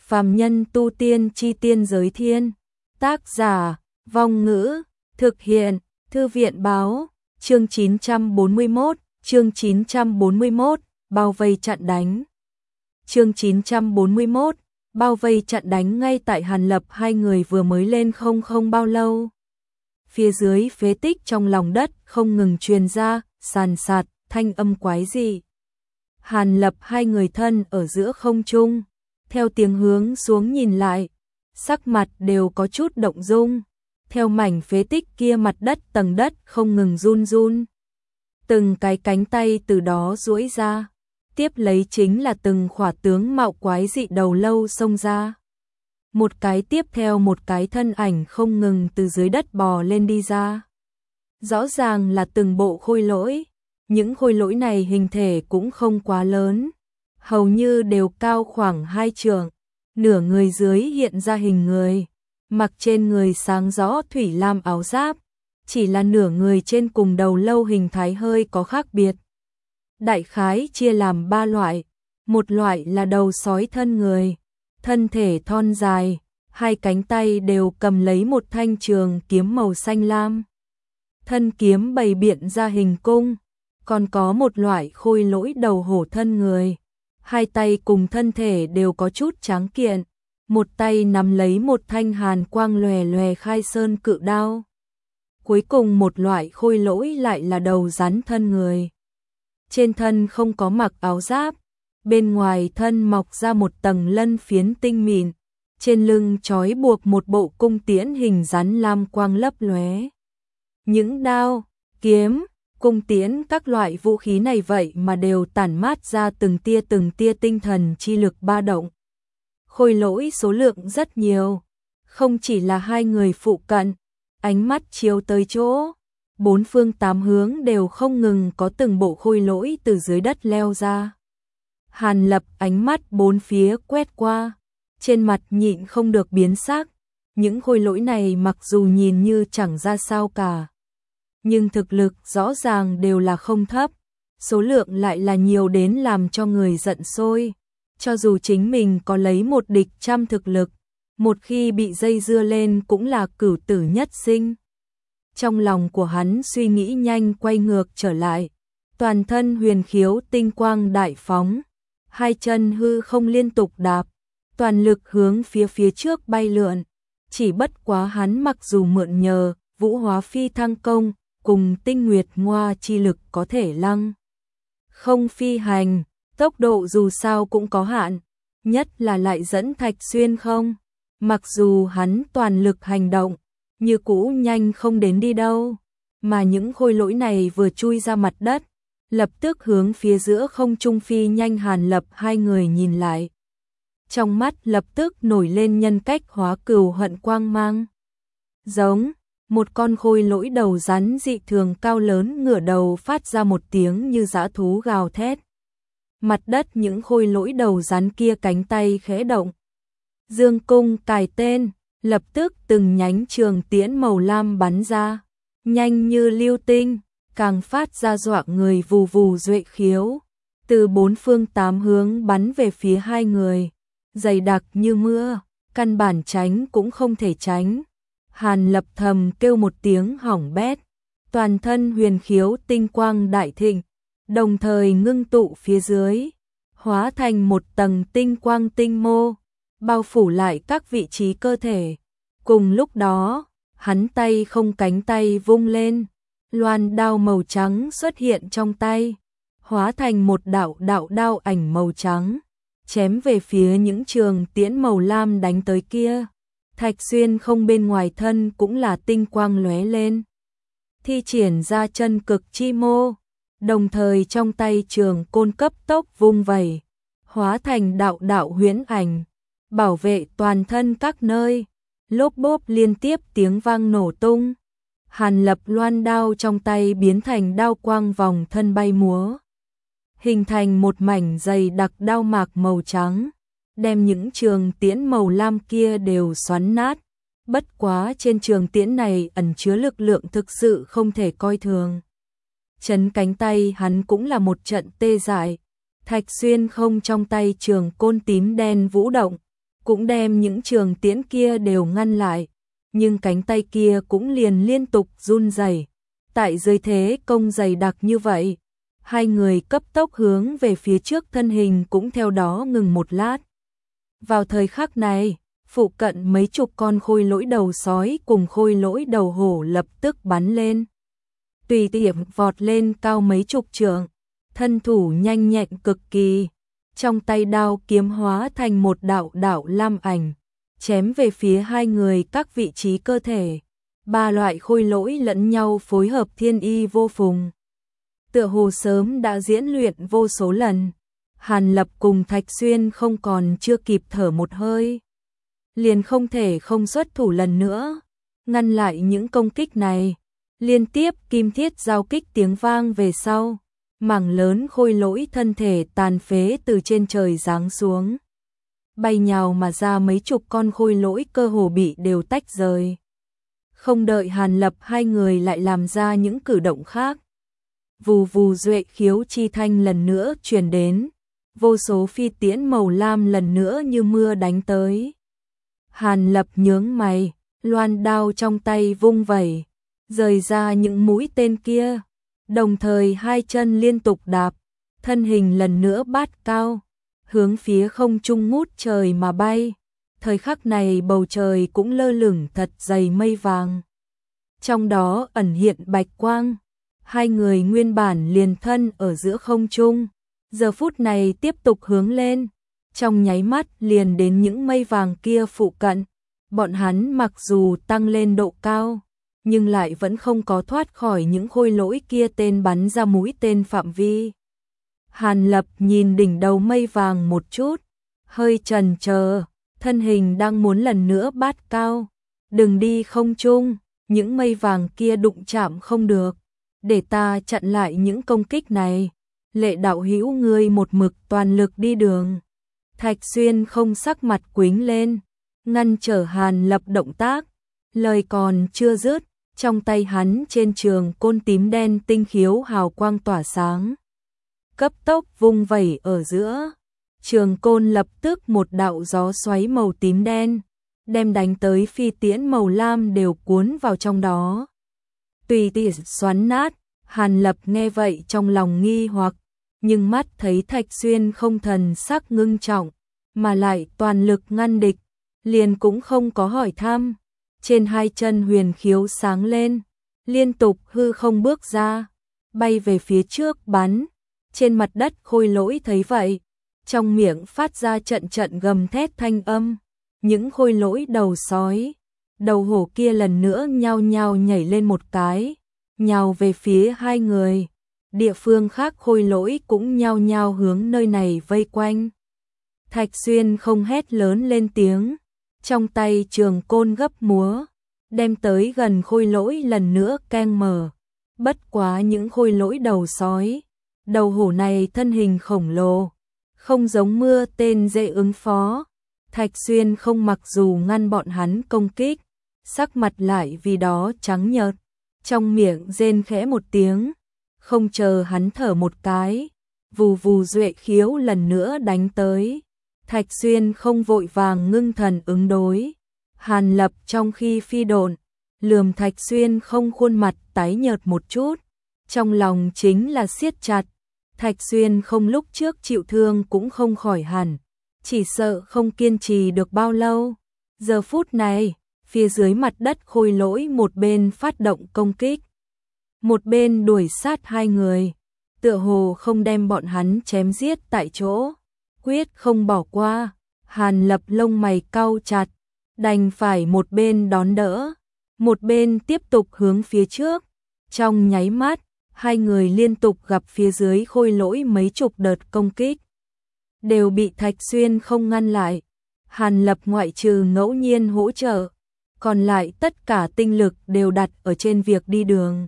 Phàm nhân tu tiên chi tiên giới thiên. Tác giả, Vong Ngữ, thực hiện, Thư viện báo, chương 941, bao vây chặn đánh. Chương 941, bao vây chặn đánh. Ngay tại Hàn Lập hai người vừa mới lên không bao lâu. Phía dưới phế tích trong lòng đất không ngừng truyền ra, sàn sạt, thanh âm quái dị. Hàn Lập hai người thân ở giữa không trung, theo tiếng hướng xuống nhìn lại, sắc mặt đều có chút động dung. Theo mảnh phế tích kia mặt đất tầng đất không ngừng run run. Từng cái cánh tay từ đó duỗi ra, tiếp lấy chính là từng khỏa tướng mạo quái dị đầu lâu xông ra. Một cái tiếp theo một cái thân ảnh không ngừng từ dưới đất bò lên đi ra. Rõ ràng là từng bộ khôi lỗi, những khôi lỗi này hình thể cũng không quá lớn, hầu như đều cao khoảng 2 trượng, nửa người dưới hiện ra hình người, mặc trên người sáng rõ thủy lam áo giáp, chỉ là nửa người trên cùng đầu lâu hình thái hơi có khác biệt. Đại khái chia làm 3 loại, một loại là đầu sói thân người, thân thể thon dài, hai cánh tay đều cầm lấy một thanh trường kiếm màu xanh lam. Thân kiếm bày biện ra hình cung, còn có một loại khôi lỗi đầu hổ thân người, hai tay cùng thân thể đều có chút tráng kiện, một tay nắm lấy một thanh hàn quang lòe lòe khai sơn cự đao. Cuối cùng một loại khôi lỗi lại là đầu rắn thân người. Trên thân không có mặc áo giáp, bên ngoài thân mọc ra một tầng lân phiến tinh mịn, trên lưng trói buộc một bộ cung tiễn hình rắn lam quang lấp lóe. Những đao, kiếm, cung tiễn các loại vũ khí này vậy mà đều tản mát ra từng tia tinh thần chi lực ba động. Khôi lỗi số lượng rất nhiều, không chỉ là hai người phụ cận, ánh mắt chiếu tới chỗ, bốn phương tám hướng đều không ngừng có từng bộ khôi lỗi từ dưới đất leo ra. Hàn Lập ánh mắt bốn phía quét qua, trên mặt nhịn không được biến sắc, những khôi lỗi này mặc dù nhìn như chẳng ra sao cả, nhưng thực lực rõ ràng đều là không thấp, số lượng lại là nhiều đến làm cho người giận sôi. Cho dù chính mình có lấy một địch trăm thực lực, một khi bị dây dưa lên cũng là cửu tử nhất sinh. Trong lòng của hắn suy nghĩ nhanh quay ngược trở lại, toàn thân huyền khiếu tinh quang đại phóng, hai chân hư không liên tục đạp, toàn lực hướng phía trước bay lượn. Chỉ bất quá hắn mặc dù mượn nhờ vũ hóa phi thăng công cùng tinh nguyệt ngoa chi lực có thể lăng không phi hành, tốc độ dù sao cũng có hạn, nhất là lại dẫn Thạch Xuyên không. Mặc dù hắn toàn lực hành động, như cũ nhanh không đến đi đâu, mà những khôi lỗi này vừa chui ra mặt đất, lập tức hướng phía giữa không trung phi nhanh. Hàn Lập hai người nhìn lại, trong mắt lập tức nổi lên nhân cách hóa cừu hận quang mang. Giống, một con khôi lỗi đầu rắn dị thường cao lớn ngửa đầu phát ra một tiếng như dã thú gào thét. Mặt đất những khôi lỗi đầu rắn kia cánh tay khẽ động. Dương cung cài tên, lập tức từng nhánh trường tiễn màu lam bắn ra, nhanh như lưu tinh, càng phát ra dọa người vù vù duệ khiếu, từ bốn phương tám hướng bắn về phía hai người, dày đặc như mưa, căn bản tránh cũng không thể tránh. Hàn Lập thầm kêu một tiếng hỏng bét, toàn thân huyền khiếu tinh quang đại thịnh, đồng thời ngưng tụ phía dưới, hóa thành một tầng tinh quang tinh mô, bao phủ lại các vị trí cơ thể. Cùng lúc đó, hắn tay không cánh tay vung lên, loan đao màu trắng xuất hiện trong tay, hóa thành một đạo đao ảnh màu trắng, chém về phía những trường tiễn màu lam đánh tới kia. Thạch Xuyên không bên ngoài thân cũng là tinh quang lóe lên, thi triển ra chân cực chi mô, đồng thời trong tay trường côn cấp tốc vung vẩy, hóa thành đạo huyễn ảnh, bảo vệ toàn thân các nơi. Lốp bốp liên tiếp tiếng vang nổ tung. Hàn Lập loan đao trong tay biến thành đao quang vòng thân bay múa, hình thành một mảnh dày đặc đao mạc màu trắng, đem những trường tiễn màu lam kia đều xoắn nát. Bất quá trên trường tiễn này ẩn chứa lực lượng thực sự không thể coi thường. Chấn cánh tay hắn cũng là một trận tê dại. Thạch Xuyên không trong tay trường côn tím đen vũ động, cũng đem những trường tiễn kia đều ngăn lại, nhưng cánh tay kia cũng liền liên tục run rẩy. Tại dưới thế công dày đặc như vậy, hai người cấp tốc hướng về phía trước, thân hình cũng theo đó ngừng một lát. Vào thời khắc này, phụ cận mấy chục con khôi lỗi đầu sói cùng khôi lỗi đầu hổ lập tức bắn lên. Tùy tiện vọt lên cao mấy chục trượng, thân thủ nhanh nhẹn cực kỳ, trong tay đao kiếm hóa thành một đạo đạo lam ảnh, chém về phía hai người các vị trí cơ thể. Ba loại khôi lỗi lẫn nhau phối hợp thiên y vô phùng, tựa hồ sớm đã diễn luyện vô số lần. Hàn Lập cùng Thạch Xuyên không còn chưa kịp thở một hơi, liền không thể không xuất thủ lần nữa, ngăn lại những công kích này. Liên tiếp kim thiết giao kích tiếng vang về sau, mảng lớn khôi lỗi thân thể tàn phế từ trên trời giáng xuống, bay nhào mà ra, mấy chục con khôi lỗi cơ hồ bị đều tách rời. Không đợi Hàn Lập hai người lại làm ra những cử động khác, vù vù duệ khiếu chi thanh lần nữa truyền đến, vô số phi tiễn màu lam lần nữa như mưa đánh tới. Hàn Lập nhướng mày, loan đao trong tay vung vẩy, rời ra những mũi tên kia, đồng thời hai chân liên tục đạp, thân hình lần nữa bát cao, hướng phía không trung ngút trời mà bay. Thời khắc này bầu trời cũng lơ lửng thật dày mây vàng, trong đó ẩn hiện bạch quang. Hai người nguyên bản liền thân ở giữa không trung, giờ phút này tiếp tục hướng lên, trong nháy mắt liền đến những mây vàng kia phụ cận. Bọn hắn mặc dù tăng lên độ cao, nhưng lại vẫn không có thoát khỏi những khôi lỗi kia tên bắn ra mũi tên phạm vi. Hàn Lập nhìn đỉnh đầu mây vàng một chút, hơi chần chờ, thân hình đang muốn lần nữa bát cao. Đừng đi không trung, những mây vàng kia đụng chạm không được, để ta chặn lại những công kích này. Lệ đạo hữu ngươi một mực toàn lực đi đường. Thạch Xuyên không sắc mặt quĩnh lên, ngăn trở Hàn Lập động tác. Lời còn chưa dứt, trong tay hắn trên trường côn tím đen tinh khiếu hào quang tỏa sáng, cấp tốc vung vẩy ở giữa. Trường côn lập tức một đạo gió xoáy màu tím đen, đem đánh tới phi tiễn màu lam đều cuốn vào trong đó, tùy tiện xoắn nát. Hàn Lập nghe vậy trong lòng nghi hoặc, nhưng mắt thấy Thạch Xuyên không thần sắc ngưng trọng, mà lại toàn lực ngăn địch, liền cũng không có hỏi thăm. Trên hai chân huyền khiếu sáng lên, liên tục hư không bước ra, bay về phía trước bắn. Trên mặt đất khôi lỗi thấy vậy, trong miệng phát ra trận trận gầm thét thanh âm. Những khôi lỗi đầu sói, đầu hổ kia lần nữa nhao nhao nhảy lên một cái, nhào về phía hai người. Địa phương khác khôi lỗi cũng nhao nhao hướng nơi này vây quanh. Thạch Xuyên không hét lớn lên tiếng, trong tay trường côn gấp múa, đem tới gần khôi lỗi lần nữa keng mở. Bất quá những khôi lỗi đầu sói, đầu hổ này thân hình khổng lồ, không giống mưa tên dễ ứng phó. Thạch Xuyên không mặc dù ngăn bọn hắn công kích, sắc mặt lại vì đó trắng nhợt, trong miệng rên khẽ một tiếng. Không chờ hắn thở một cái, vù vù duệ khiếu lần nữa đánh tới. Thạch Xuyên không vội vàng ngưng thần ứng đối. Hàn Lập trong khi phi độn, lườm Thạch Xuyên không, khuôn mặt tái nhợt một chút, trong lòng chính là siết chặt. Thạch Xuyên không lúc trước chịu thương cũng không khỏi hẳn, chỉ sợ không kiên trì được bao lâu. Giờ phút này, phía dưới mặt đất khôi lỗi một bên phát động công kích, một bên đuổi sát hai người, tựa hồ không đem bọn hắn chém giết tại chỗ, quyết không bỏ qua. Hàn Lập lông mày cau chặt, đành phải một bên đón đỡ, một bên tiếp tục hướng phía trước. Trong nháy mắt, hai người liên tục gặp phía dưới khôi lỗi mấy chục đợt công kích, đều bị Thạch Xuyên không ngăn lại. Hàn Lập ngoại trừ ngẫu nhiên hỗ trợ, còn lại tất cả tinh lực đều đặt ở trên việc đi đường.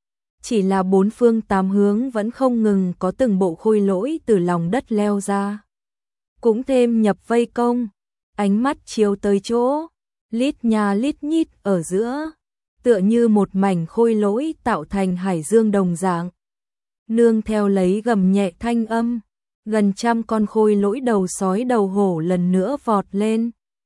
Chỉ là bốn phương tám hướng vẫn không ngừng có từng bộ khôi lỗi từ lòng đất leo ra, cũng thêm nhập vây công. Ánh mắt chiếu tới chỗ, lít nhà lít nhít ở giữa, tựa như một mảnh khôi lỗi tạo thành hải dương đồng dạng. Nương theo lấy gầm nhẹ thanh âm, gần trăm con khôi lỗi đầu sói đầu hổ lần nữa vọt lên,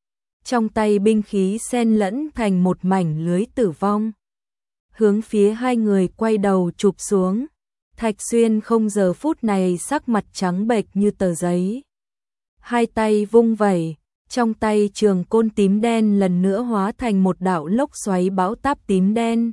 trong tay binh khí xen lẫn thành một mảnh lưới tử vong. Hướng phía hai người quay đầu chụp xuống. Thạch Xuyên không giờ phút này sắc mặt trắng bệch như tờ giấy. Hai tay vung vẩy, trong tay trường côn tím đen lần nữa hóa thành một đạo lốc xoáy bão táp tím đen.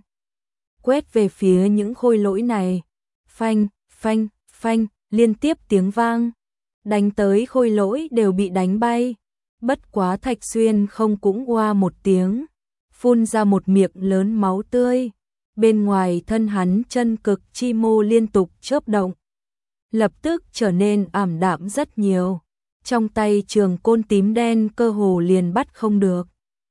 Quét về phía những khôi lỗi này. Phanh, phanh, phanh, liên tiếp tiếng vang. Đánh tới khôi lỗi đều bị đánh bay. Bất quá Thạch Xuyên không cũng oa một tiếng, phun ra một miệng lớn máu tươi. Bên ngoài thân hắn chân cực chi mô liên tục chớp động, lập tức trở nên ảm đạm rất nhiều. Trong tay trường côn tím đen cơ hồ liền bắt không được.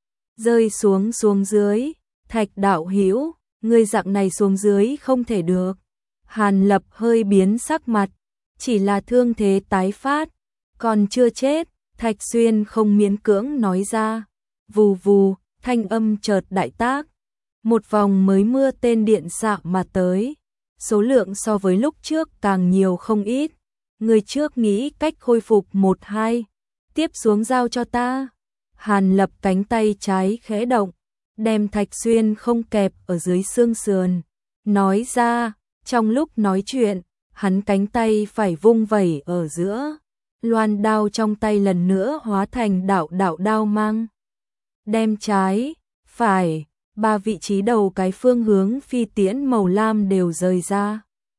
Rơi xuống dưới, Thạch đạo hữu, ngươi dạng này xuống dưới không thể được. Hàn Lập hơi biến sắc mặt, chỉ là thương thế tái phát, còn chưa chết. Thạch Xuyên không miễn cưỡng nói ra. Vù vù, thanh âm chợt đại tác. Một vòng mới mưa tên điện xạ mà tới. Số lượng so với lúc trước càng nhiều không ít. Người trước nghĩ cách khôi phục 1-2. Tiếp xuống giao cho ta. Hàn Lập cánh tay trái khẽ động, đem Thạch Xuyên không kẹp ở dưới xương sườn. Nói ra, trong lúc nói chuyện, hắn cánh tay phải vung vẩy ở giữa. Loan đao trong tay lần nữa hóa thành đạo đao mang. Đem trái, phải, ba vị trí đầu cái phương hướng phi tiễn màu lam đều rời ra.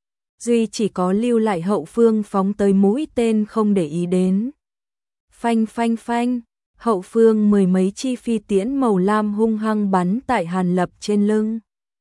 Duy chỉ có lưu lại hậu phương phóng tới mũi tên không để ý đến. Phanh phanh phanh, hậu phương mười mấy chi phi tiễn màu lam hung hăng bắn tại Hàn Lập trên lưng.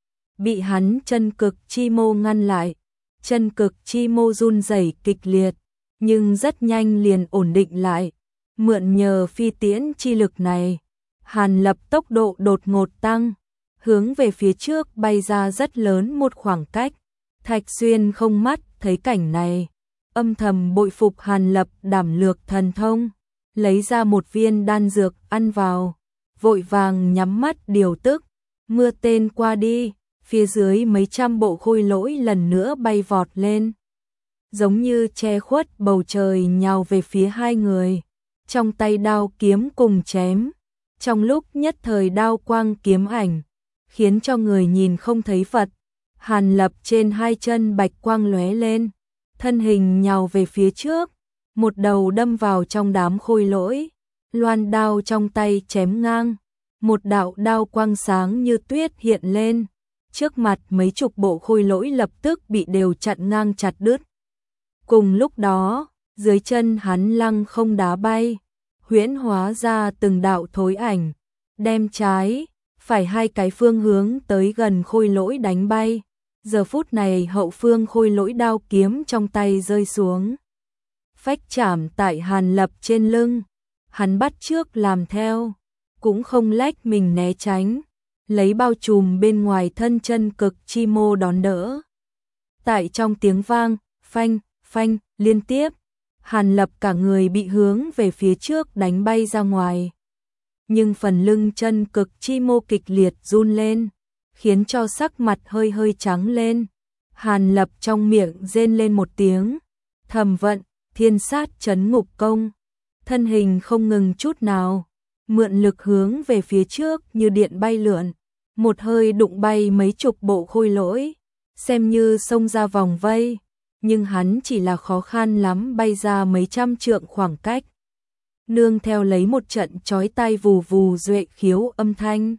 Bị hắn chân cực chi mô ngăn lại, chân cực chi mô run rẩy kịch liệt. Nhưng rất nhanh liền ổn định lại. Mượn nhờ phi tiễn chi lực này, Hàn Lập tốc độ đột ngột tăng, hướng về phía trước bay ra rất lớn một khoảng cách. Thạch Xuyên không mắt thấy cảnh này, âm thầm bội phục Hàn Lập đảm lược thần thông, lấy ra một viên đan dược ăn vào, vội vàng nhắm mắt điều tức. Mưa tên qua đi, phía dưới mấy trăm bộ khôi lỗi lần nữa bay vọt lên, giống như che khuất bầu trời nhào về phía hai người, trong tay đao kiếm cùng chém. Trong lúc nhất thời đao quang kiếm ảnh, khiến cho người nhìn không thấy Phật. Hàn Lập trên hai chân bạch quang lóe lên, thân hình nhào về phía trước, một đầu đâm vào trong đám khôi lỗi, loan đao trong tay chém ngang, một đạo đao quang sáng như tuyết hiện lên, trước mặt mấy chục bộ khôi lỗi lập tức bị đều chặn ngang chặt đứt. Cùng lúc đó, dưới chân hắn lăng không đá bay, huyễn hóa ra từng đạo thối ảnh, đem trái, phải hai cái phương hướng tới gần khôi lỗi đánh bay. Giờ phút này hậu phương khôi lỗi đao kiếm trong tay rơi xuống, phách chạm tại Hàn Lập trên lưng. Hắn bắt trước làm theo, cũng không lách mình né tránh, lấy bao trùm bên ngoài thân chân cực chi mô đón đỡ. Tại trong tiếng vang, phanh, phanh, liên tiếp, Hàn Lập cả người bị hướng về phía trước đánh bay ra ngoài. Nhưng phần lưng chân cực chi mô kịch liệt run lên, khiến cho sắc mặt hơi hơi trắng lên. Hàn Lập trong miệng rên lên một tiếng, thầm vận, thiên sát chấn ngục công. Thân hình không ngừng chút nào, mượn lực hướng về phía trước như điện bay lượn, một hơi đụng bay mấy chục bộ khôi lỗi, xem như xông ra vòng vây. Nhưng hắn chỉ là khó khăn lắm bay ra mấy trăm trượng khoảng cách. Nương theo lấy một trận chói tai vù vù duệ khiếu âm thanh.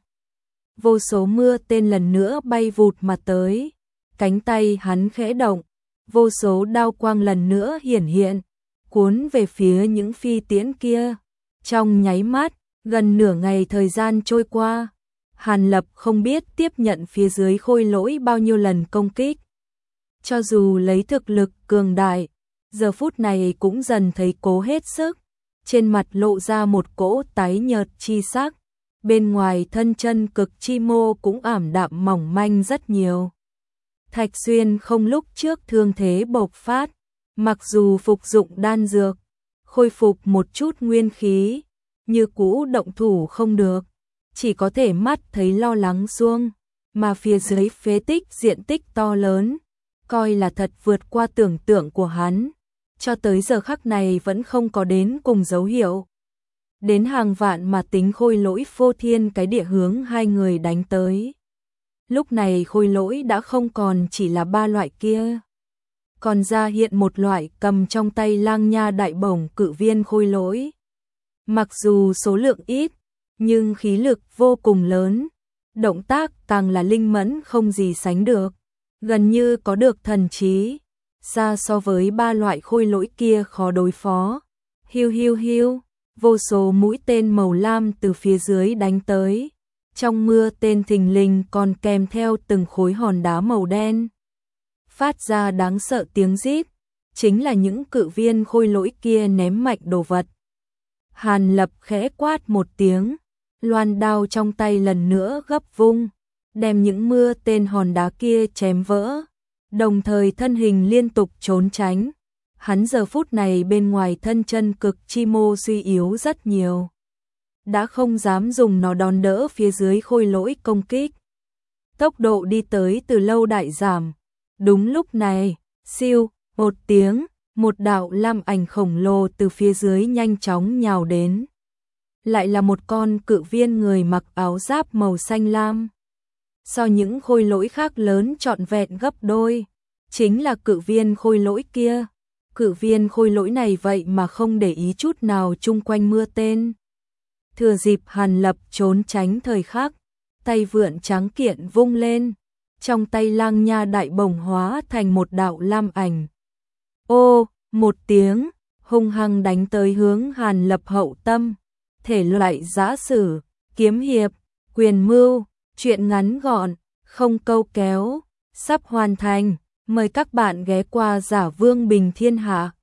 Vô số mưa tên lần nữa bay vụt mà tới. Cánh tay hắn khẽ động, vô số đao quang lần nữa hiển hiện, cuốn về phía những phi tiễn kia. Trong nháy mắt, gần nửa ngày thời gian trôi qua, Hàn Lập không biết tiếp nhận phía dưới khôi lỗi bao nhiêu lần công kích. Cho dù lấy thực lực cường đại, giờ phút này cũng dần thấy cố hết sức, trên mặt lộ ra một cỗ tái nhợt chi sắc, bên ngoài thân chân cực chi mô cũng ảm đạm mỏng manh rất nhiều. Thạch Xuyên không lúc trước thương thế bộc phát, mặc dù phục dụng đan dược, khôi phục một chút nguyên khí, như cũ động thủ không được, chỉ có thể mắt thấy lo lắng xuông, mà phía dưới phế tích diện tích to lớn, coi là thật vượt qua tưởng tượng của hắn, cho tới giờ khắc này vẫn không có đến cùng dấu hiệu. đến hàng vạn mà tính Khôi Lỗi phô thiên cái địa hướng hai người đánh tới. Lúc này Khôi Lỗi đã không còn chỉ là ba loại kia, còn ra hiện một loại cầm trong tay Lang Nha đại bổng cự viên Khôi Lỗi. Mặc dù số lượng ít, nhưng khí lực vô cùng lớn, động tác càng là linh mẫn không gì sánh được, gần như có được thần trí, xa so với ba loại Khôi Lỗi kia khó đối phó. Hiu hiu hiu, vô số mũi tên màu lam từ phía dưới đánh tới, trong mưa tên thình lình còn kèm theo từng khối hòn đá màu đen, phát ra đáng sợ tiếng rít, chính là những cự viên Khôi Lỗi kia ném mạnh đồ vật. Hàn Lập khẽ quát một tiếng, loan đao trong tay lần nữa gấp vung, đem những mưa tên hòn đá kia chém vỡ, đồng thời thân hình liên tục trốn tránh. Hắn giờ phút này bên ngoài thân chân cực chi mô suy yếu rất nhiều, đã không dám dùng nó đòn đỡ phía dưới Khôi Lỗi công kích. Tốc độ đi tới từ lâu đại giảm. Đúng lúc này, siêu, một tiếng, một đạo lam ảnh khổng lồ từ phía dưới nhanh chóng nhào đến. Lại là một con cự viên người mặc áo giáp màu xanh lam. So những Khôi Lỗi khác lớn trọn vẹn gấp đôi, chính là cự viên Khôi Lỗi kia. Cự viên Khôi Lỗi này vậy mà không để ý chút nào chung quanh mưa tên. Thừa dịp Hàn Lập trốn tránh thời khắc, tay vượn trắng kiện vung lên, trong tay Lang Nha đại bổng hóa thành một đạo lam ảnh. Ô, một tiếng, hung hăng đánh tới hướng Hàn Lập hậu tâm. Thể loại giã sử, kiếm hiệp, quyền mưu, truyện ngắn gọn, không câu kéo, sắp hoàn thành. Mời các bạn ghé qua Giả Vương Bình Thiên Hạ.